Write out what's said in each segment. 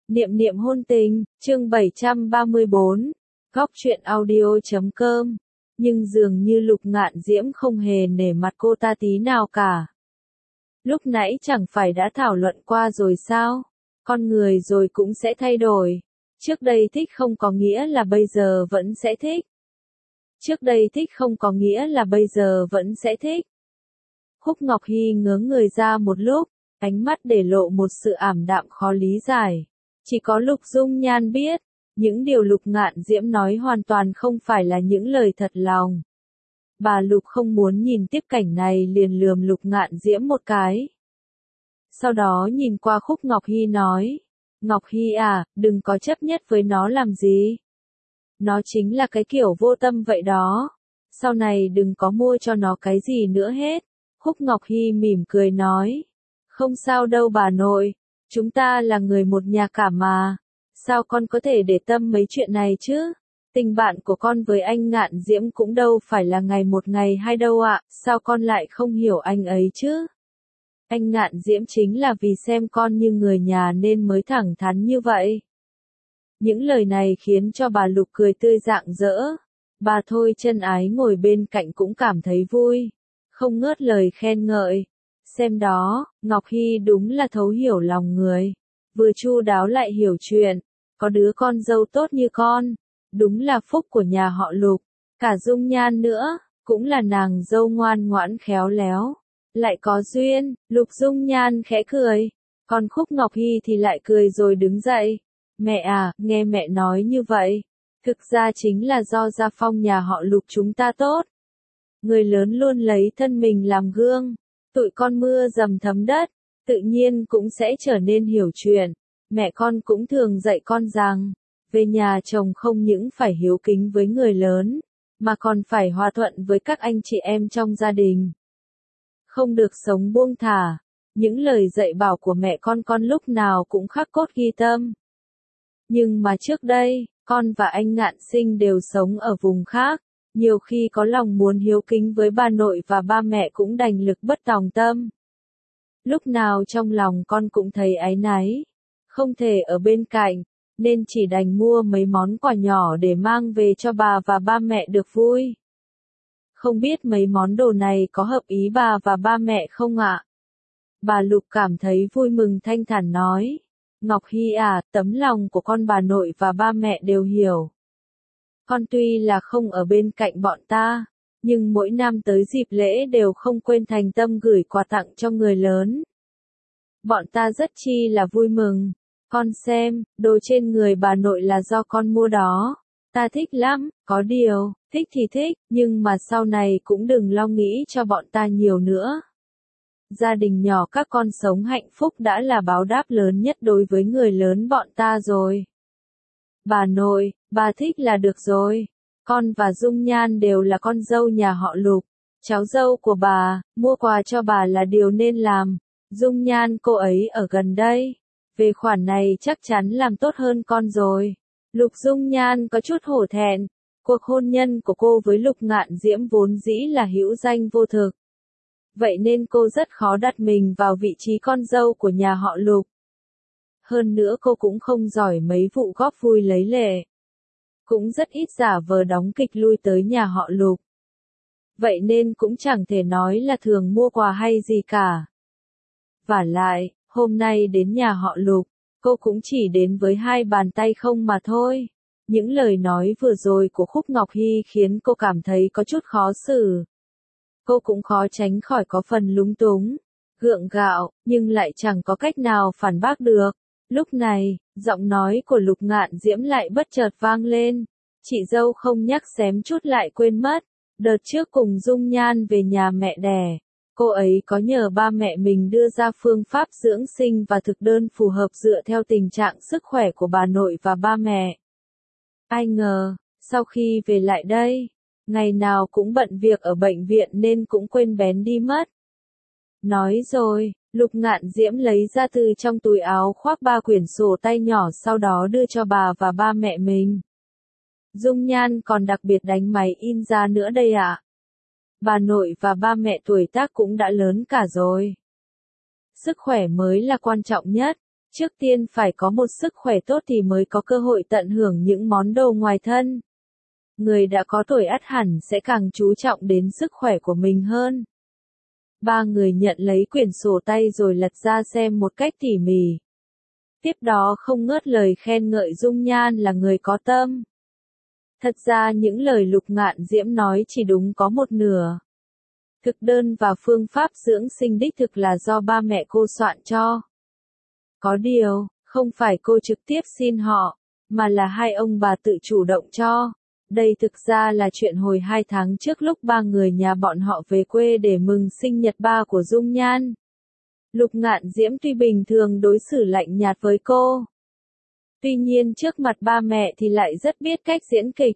Niệm niệm hôn tình, chương 734, góc truyện audio.com. Nhưng dường như Lục Ngạn Diễm không hề nể mặt cô ta tí nào cả. Lúc nãy chẳng phải đã thảo luận qua rồi sao? Con người rồi cũng sẽ thay đổi. Trước đây thích không có nghĩa là bây giờ vẫn sẽ thích. Trước đây thích không có nghĩa là bây giờ vẫn sẽ thích. Khúc Ngọc Hy ngớ người ra một lúc, ánh mắt để lộ một sự ảm đạm khó lý giải. Chỉ có Lục Dung Nhan biết, những điều Lục Ngạn Diễm nói hoàn toàn không phải là những lời thật lòng. Bà Lục không muốn nhìn tiếp cảnh này liền lườm Lục Ngạn Diễm một cái. Sau đó nhìn qua Khúc Ngọc Hy nói, Ngọc Hy à, đừng có chấp nhất với nó làm gì. Nó chính là cái kiểu vô tâm vậy đó. Sau này đừng có mua cho nó cái gì nữa hết. Khúc Ngọc Hy mỉm cười nói, không sao đâu bà nội, chúng ta là người một nhà cả mà. Sao con có thể để tâm mấy chuyện này chứ? Tình bạn của con với anh Ngạn Diễm cũng đâu phải là ngày một ngày hai đâu ạ, sao con lại không hiểu anh ấy chứ? Anh Ngạn Diễm chính là vì xem con như người nhà nên mới thẳng thắn như vậy. Những lời này khiến cho bà Lục cười tươi rạng rỡ. Bà Thôi Chân Ái ngồi bên cạnh cũng cảm thấy vui, không ngớt lời khen ngợi. Xem đó, Ngọc Hy đúng là thấu hiểu lòng người, vừa chu đáo lại hiểu chuyện, có đứa con dâu tốt như con, đúng là phúc của nhà họ Lục. Cả Dung Nhan nữa, cũng là nàng dâu ngoan ngoãn khéo léo, lại có duyên. Lục Dung Nhan khẽ cười, còn Khúc Ngọc Hy thì lại cười rồi đứng dậy. Mẹ à, nghe mẹ nói như vậy, thực ra chính là do gia phong nhà họ Lục chúng ta tốt. Người lớn luôn lấy thân mình làm gương, tụi con mưa dầm thấm đất, tự nhiên cũng sẽ trở nên hiểu chuyện. Mẹ con cũng thường dạy con rằng, về nhà chồng không những phải hiếu kính với người lớn, mà còn phải hòa thuận với các anh chị em trong gia đình. Không được sống buông thả, những lời dạy bảo của mẹ con lúc nào cũng khắc cốt ghi tâm. Nhưng mà trước đây, con và anh Ngạn Sinh đều sống ở vùng khác, nhiều khi có lòng muốn hiếu kính với bà nội và ba mẹ cũng đành lực bất tòng tâm. Lúc nào trong lòng con cũng thấy áy náy, không thể ở bên cạnh, nên chỉ đành mua mấy món quà nhỏ để mang về cho bà và ba mẹ được vui. Không biết mấy món đồ này có hợp ý bà và ba mẹ không ạ? Bà Lục cảm thấy vui mừng thanh thản nói, Ngọc Hy à, tấm lòng của con bà nội và ba mẹ đều hiểu. Con tuy là không ở bên cạnh bọn ta, nhưng mỗi năm tới dịp lễ đều không quên thành tâm gửi quà tặng cho người lớn. Bọn ta rất chi là vui mừng. Con xem, đồ trên người bà nội là do con mua đó. Ta thích lắm, có điều, thích thì thích, nhưng mà sau này cũng đừng lo nghĩ cho bọn ta nhiều nữa. Gia đình nhỏ các con sống hạnh phúc đã là báo đáp lớn nhất đối với người lớn bọn ta rồi. Bà nội, bà thích là được rồi. Con và Dung Nhan đều là con dâu nhà họ Lục, cháu dâu của bà, mua quà cho bà là điều nên làm. Dung Nhan cô ấy ở gần đây, về khoản này chắc chắn làm tốt hơn con rồi. Lục Dung Nhan có chút hổ thẹn, cuộc hôn nhân của cô với Lục Ngạn Diễm vốn dĩ là hữu danh vô thực. Vậy nên cô rất khó đặt mình vào vị trí con dâu của nhà họ Lục. Hơn nữa cô cũng không giỏi mấy vụ góp vui lấy lệ. Cũng rất ít giả vờ đóng kịch lui tới nhà họ Lục. Vậy nên cũng chẳng thể nói là thường mua quà hay gì cả. Vả lại, hôm nay đến nhà họ Lục, cô cũng chỉ đến với hai bàn tay không mà thôi. Những lời nói vừa rồi của Khúc Ngọc Hy khiến cô cảm thấy có chút khó xử. Cô cũng khó tránh khỏi có phần lúng túng, gượng gạo, nhưng lại chẳng có cách nào phản bác được. Lúc này, giọng nói của Lục Ngạn Diễm lại bất chợt vang lên. Chị dâu không nhắc xém chút lại quên mất. Đợt trước cùng Dung Nhan về nhà mẹ đẻ, cô ấy có nhờ ba mẹ mình đưa ra phương pháp dưỡng sinh và thực đơn phù hợp dựa theo tình trạng sức khỏe của bà nội và ba mẹ. Ai ngờ, sau khi về lại đây, ngày nào cũng bận việc ở bệnh viện nên cũng quên bén đi mất. Nói rồi, Lục Ngạn Diễm lấy ra từ trong túi áo khoác 3 quyển sổ tay nhỏ sau đó đưa cho bà và ba mẹ mình. Dung Nhan còn đặc biệt đánh máy in ra nữa đây ạ. Bà nội và ba mẹ tuổi tác cũng đã lớn cả rồi. Sức khỏe mới là quan trọng nhất, Trước tiên phải có một sức khỏe tốt thì mới có cơ hội tận hưởng những món đồ ngoài thân. Người đã có tuổi ắt hẳn sẽ càng chú trọng đến sức khỏe của mình hơn. Ba người nhận lấy quyển sổ tay rồi lật ra xem một cách tỉ mỉ. Tiếp đó không ngớt lời khen ngợi Dung Nhan là người có tâm. Thật ra những lời Lục Ngạn Diễm nói chỉ đúng có một nửa. Thực đơn và phương pháp dưỡng sinh đích thực là do ba mẹ cô soạn cho. Có điều, không phải cô trực tiếp xin họ, mà là hai ông bà tự chủ động cho. Đây thực ra là chuyện hồi 2 tháng trước lúc ba người nhà bọn họ về quê để mừng sinh nhật ba của Dung Nhan. Lục Ngạn Diễm tuy bình thường đối xử lạnh nhạt với cô. Tuy nhiên trước mặt ba mẹ thì lại rất biết cách diễn kịch.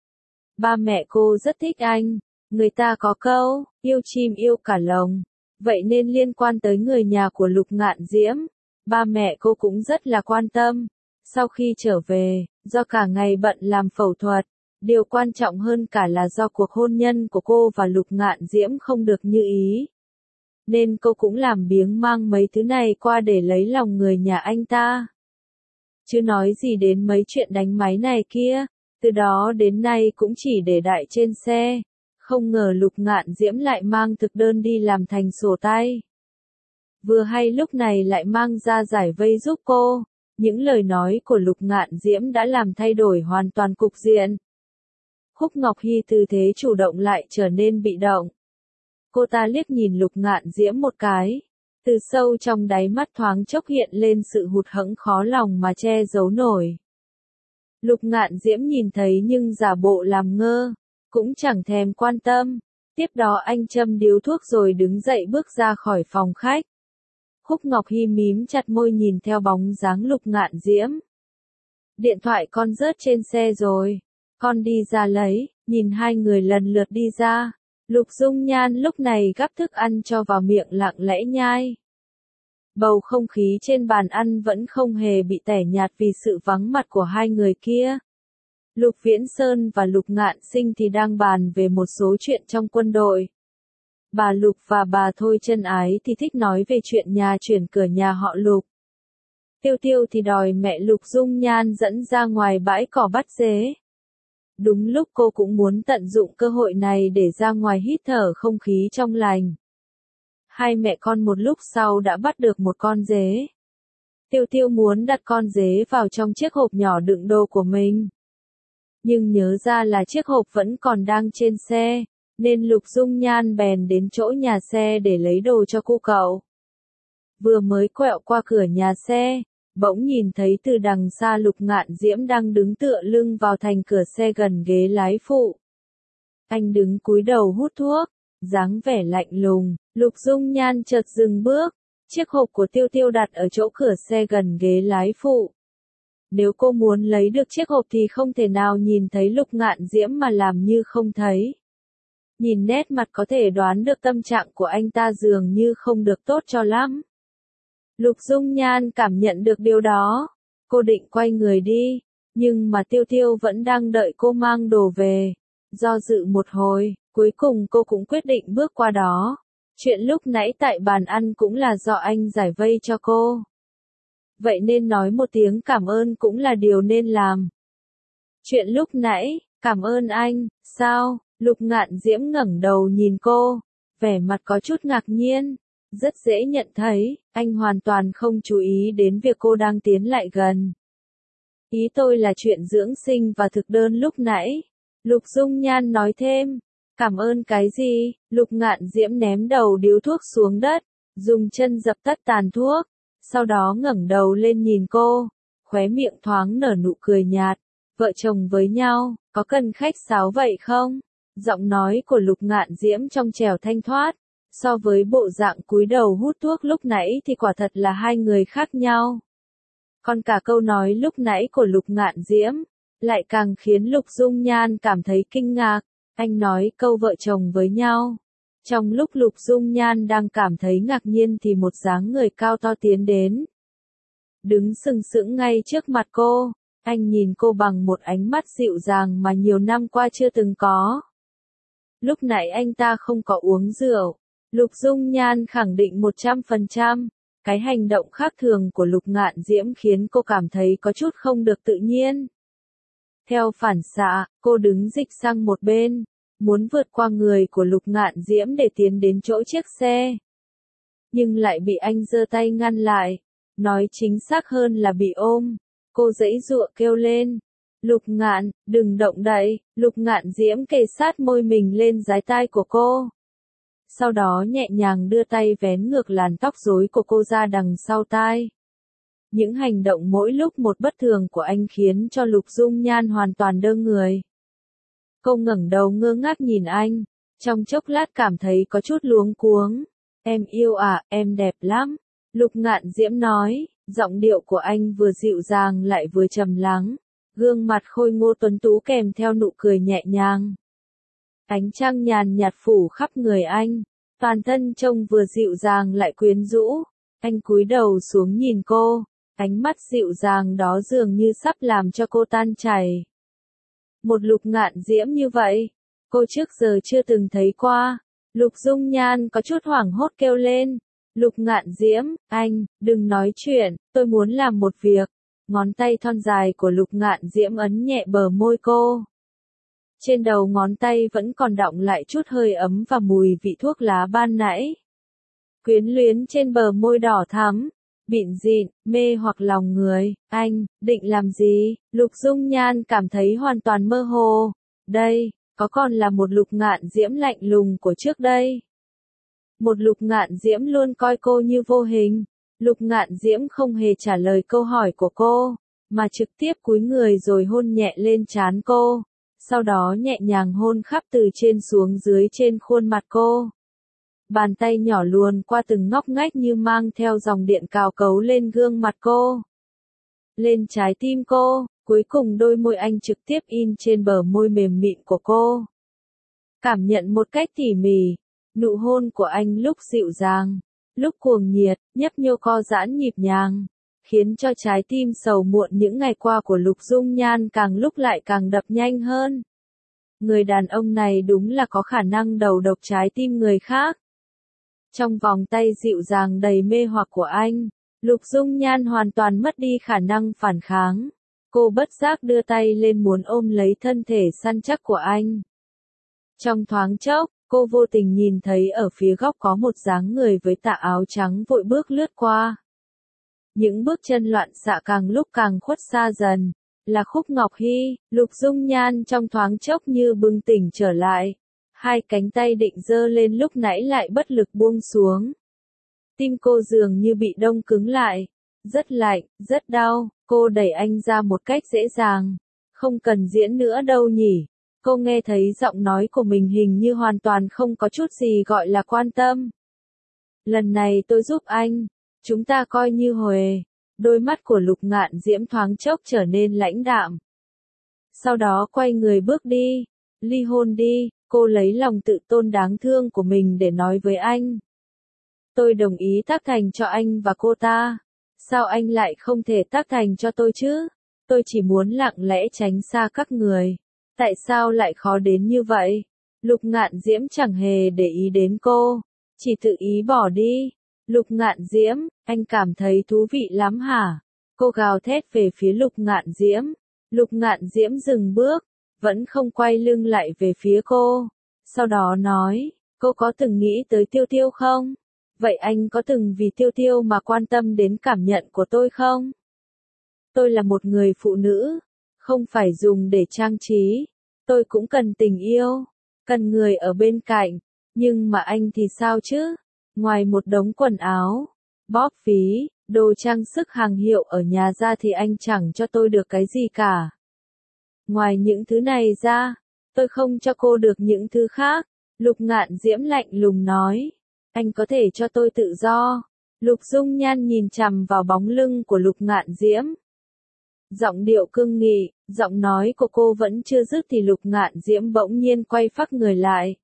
Ba mẹ cô rất thích anh. Người ta có câu, yêu chim yêu cả lồng. Vậy nên liên quan tới người nhà của Lục Ngạn Diễm, ba mẹ cô cũng rất là quan tâm. Sau khi trở về, do cả ngày bận làm phẫu thuật, điều quan trọng hơn cả là do cuộc hôn nhân của cô và Lục Ngạn Diễm không được như ý. Nên cô cũng làm biếng mang mấy thứ này qua để lấy lòng người nhà anh ta. Chứ nói gì đến mấy chuyện đánh máy này kia, từ đó đến nay cũng chỉ để đại trên xe. Không ngờ Lục Ngạn Diễm lại mang thực đơn đi làm thành sổ tay. Vừa hay lúc này lại mang ra giải vây giúp cô. Những lời nói của Lục Ngạn Diễm đã làm thay đổi hoàn toàn cục diện. Khúc Ngọc Hy từ thế chủ động lại trở nên bị động. Cô ta liếc nhìn Lục Ngạn Diễm một cái. Từ sâu trong đáy mắt thoáng chốc hiện lên sự hụt hẫng khó lòng mà che giấu nổi. Lục Ngạn Diễm nhìn thấy nhưng giả bộ làm ngơ, cũng chẳng thèm quan tâm. Tiếp đó anh châm điếu thuốc rồi đứng dậy bước ra khỏi phòng khách. Khúc Ngọc Hy mím chặt môi nhìn theo bóng dáng Lục Ngạn Diễm. Điện thoại con rớt trên xe rồi, con đi ra lấy. Nhìn hai người lần lượt đi ra, Lục Dung Nhan lúc này gắp thức ăn cho vào miệng lặng lẽ nhai. Bầu không khí trên bàn ăn vẫn không hề bị tẻ nhạt vì sự vắng mặt của hai người kia. Lục Viễn Sơn và Lục Ngạn Sinh thì đang bàn về một số chuyện trong quân đội. Bà Lục và bà Thôi Chân Ái thì thích nói về chuyện nhà chuyển cửa nhà họ Lục. Tiêu Tiêu thì đòi mẹ Lục Dung Nhan dẫn ra ngoài bãi cỏ bắt dế. Đúng lúc cô cũng muốn tận dụng cơ hội này để ra ngoài hít thở không khí trong lành. Hai mẹ con một lúc sau đã bắt được một con dế. Tiêu Tiêu muốn đặt con dế vào trong chiếc hộp nhỏ đựng đồ của mình. Nhưng nhớ ra là chiếc hộp vẫn còn đang trên xe, nên Lục Dung Nhan bèn đến chỗ nhà xe để lấy đồ cho cô cậu. Vừa mới quẹo qua cửa nhà xe, bỗng nhìn thấy từ đằng xa Lục Ngạn Diễm đang đứng tựa lưng vào thành cửa xe gần ghế lái phụ. Anh đứng cúi đầu hút thuốc, dáng vẻ lạnh lùng. Lục Dung Nhan chợt dừng bước, chiếc hộp của Tiêu Tiêu đặt ở chỗ cửa xe gần ghế lái phụ. Nếu cô muốn lấy được chiếc hộp thì không thể nào nhìn thấy Lục Ngạn Diễm mà làm như không thấy. Nhìn nét mặt có thể đoán được tâm trạng của anh ta dường như không được tốt cho lắm. Lục Dung Nhan cảm nhận được điều đó. Cô định quay người đi, nhưng mà Tiêu Tiêu vẫn đang đợi cô mang đồ về. Do dự một hồi, cuối cùng cô cũng quyết định bước qua đó. Chuyện lúc nãy tại bàn ăn cũng là do anh giải vây cho cô. Vậy nên nói một tiếng cảm ơn cũng là điều nên làm. Chuyện lúc nãy, cảm ơn anh, sao? Lục Ngạn Diễm ngẩng đầu nhìn cô, vẻ mặt có chút ngạc nhiên. Rất dễ nhận thấy, anh hoàn toàn không chú ý đến việc cô đang tiến lại gần. Ý tôi là chuyện dưỡng sinh và thực đơn lúc nãy. Lục Dung Nhan nói thêm. Cảm ơn cái gì? Lục Ngạn Diễm ném đầu điếu thuốc xuống đất, dùng chân dập tắt tàn thuốc, sau đó ngẩng đầu lên nhìn cô, khóe miệng thoáng nở nụ cười nhạt. Vợ chồng với nhau, có cần khách sáo vậy không? Giọng nói của Lục Ngạn Diễm trong trẻo thanh thoát, so với bộ dạng cúi đầu hút thuốc lúc nãy thì quả thật là hai người khác nhau. Còn cả câu nói lúc nãy của Lục Ngạn Diễm, lại càng khiến Lục Dung Nhan cảm thấy kinh ngạc. Anh nói câu vợ chồng với nhau. Trong lúc Lục Dung Nhan đang cảm thấy ngạc nhiên thì một dáng người cao to tiến đến. Đứng sừng sững ngay trước mặt cô, anh nhìn cô bằng một ánh mắt dịu dàng mà nhiều năm qua chưa từng có. Lúc nãy anh ta không có uống rượu. Lục Dung Nhan khẳng định 100%. Cái hành động khác thường của Lục Ngạn Diễm khiến cô cảm thấy có chút không được tự nhiên. Theo phản xạ, cô đứng dịch sang một bên, muốn vượt qua người của Lục Ngạn Diễm để tiến đến chỗ chiếc xe. Nhưng lại bị anh giơ tay ngăn lại, nói chính xác hơn là bị ôm. Cô giãy giụa kêu lên, Lục Ngạn, đừng động đậy. Lục Ngạn Diễm kề sát môi mình lên dái tai của cô. Sau đó nhẹ nhàng đưa tay vén ngược làn tóc rối của cô ra đằng sau tai. Những hành động mỗi lúc một bất thường của anh khiến cho Lục Dung Nhan hoàn toàn đơ người. Cô ngẩng đầu ngơ ngác nhìn anh, trong chốc lát cảm thấy có chút luống cuống. Em yêu à, em đẹp lắm. Lục Ngạn Diễm nói, giọng điệu của anh vừa dịu dàng lại vừa trầm lắng. Gương mặt khôi ngô tuấn tú kèm theo nụ cười nhẹ nhàng. Ánh trăng nhàn nhạt phủ khắp người anh, toàn thân trông vừa dịu dàng lại quyến rũ. Anh cúi đầu xuống nhìn cô, ánh mắt dịu dàng đó dường như sắp làm cho cô tan chảy. Một Lục Ngạn Diễm như vậy, cô trước giờ chưa từng thấy qua. Lục Dung Nhan có chút hoảng hốt kêu lên, Lục Ngạn Diễm, anh, đừng nói chuyện, tôi muốn làm một việc. Ngón tay thon dài của Lục Ngạn Diễm ấn nhẹ bờ môi cô. Trên đầu ngón tay vẫn còn đọng lại chút hơi ấm và mùi vị thuốc lá ban nãy. Quyến luyến trên bờ môi đỏ thắm, bịn dịn, mê hoặc lòng người. Anh, định làm gì? Lục Dung Nhan cảm thấy hoàn toàn mơ hồ. Đây, có còn là một Lục Ngạn Diễm lạnh lùng của trước đây. Một Lục Ngạn Diễm luôn coi cô như vô hình. Lục Ngạn Diễm không hề trả lời câu hỏi của cô, mà trực tiếp cúi người rồi hôn nhẹ lên trán cô. Sau đó nhẹ nhàng hôn khắp từ trên xuống dưới trên khuôn mặt cô. Bàn tay nhỏ luồn qua từng ngóc ngách như mang theo dòng điện cào cấu lên gương mặt cô. Lên trái tim cô, cuối cùng đôi môi anh trực tiếp in trên bờ môi mềm mịn của cô. Cảm nhận một cách tỉ mỉ, nụ hôn của anh lúc dịu dàng, lúc cuồng nhiệt, nhấp nhô co giãn nhịp nhàng, khiến cho trái tim sầu muộn những ngày qua của Lục Dung Nhan càng lúc lại càng đập nhanh hơn. Người đàn ông này đúng là có khả năng đầu độc trái tim người khác. Trong vòng tay dịu dàng đầy mê hoặc của anh, Lục Dung Nhan hoàn toàn mất đi khả năng phản kháng. Cô bất giác đưa tay lên muốn ôm lấy thân thể săn chắc của anh. Trong thoáng chốc, cô vô tình nhìn thấy ở phía góc có một dáng người với tà áo trắng vội bước lướt qua. Những bước chân loạn xạ càng lúc càng khuất xa dần, là Khúc Ngọc Hy. Lục Dung Nhan trong thoáng chốc như bừng tỉnh trở lại. Hai cánh tay định giơ lên lúc nãy lại bất lực buông xuống. Tim cô dường như bị đông cứng lại. Rất lạnh, rất đau, cô đẩy anh ra một cách dễ dàng. Không cần diễn nữa đâu nhỉ. Cô nghe thấy giọng nói của mình hình như hoàn toàn không có chút gì gọi là quan tâm. Lần này tôi giúp anh. Chúng ta coi như huề. Đôi mắt của Lục Ngạn Diễm thoáng chốc trở nên lãnh đạm. Sau đó quay người bước đi. Ly hôn đi, cô lấy lòng tự tôn đáng thương của mình để nói với anh. Tôi đồng ý tác thành cho anh và cô ta. Sao anh lại không thể tác thành cho tôi chứ? Tôi chỉ muốn lặng lẽ tránh xa các người. Tại sao lại khó đến như vậy? Lục Ngạn Diễm chẳng hề để ý đến cô, chỉ tự ý bỏ đi. Lục Ngạn Diễm, anh cảm thấy thú vị lắm hả? Cô gào thét về phía Lục Ngạn Diễm. Lục Ngạn Diễm dừng bước, vẫn không quay lưng lại về phía cô. Sau đó nói, cô có từng nghĩ tới Tiêu Tiêu không? Vậy anh có từng vì Tiêu Tiêu mà quan tâm đến cảm nhận của tôi không? Tôi là một người phụ nữ, không phải dùng để trang trí. Tôi cũng cần tình yêu, cần người ở bên cạnh. Nhưng mà anh thì sao chứ? Ngoài một đống quần áo, bóp ví, đồ trang sức hàng hiệu ở nhà ra thì anh chẳng cho tôi được cái gì cả. Ngoài những thứ này ra, tôi không cho cô được những thứ khác. Lục Ngạn Diễm lạnh lùng nói. Anh có thể cho tôi tự do. Lục Dung Nhan nhìn chằm vào bóng lưng của Lục Ngạn Diễm. Giọng điệu cương nghị, giọng nói của cô vẫn chưa dứt thì Lục Ngạn Diễm bỗng nhiên quay phác người lại.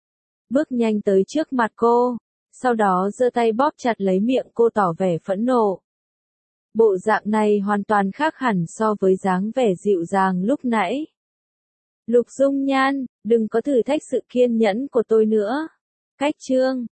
Bước nhanh tới trước mặt cô, sau đó giơ tay bóp chặt lấy miệng cô tỏ vẻ phẫn nộ. Bộ dạng này hoàn toàn khác hẳn so với dáng vẻ dịu dàng lúc nãy. Lục Dung Nhan, đừng có thử thách sự kiên nhẫn của tôi nữa. Cách chương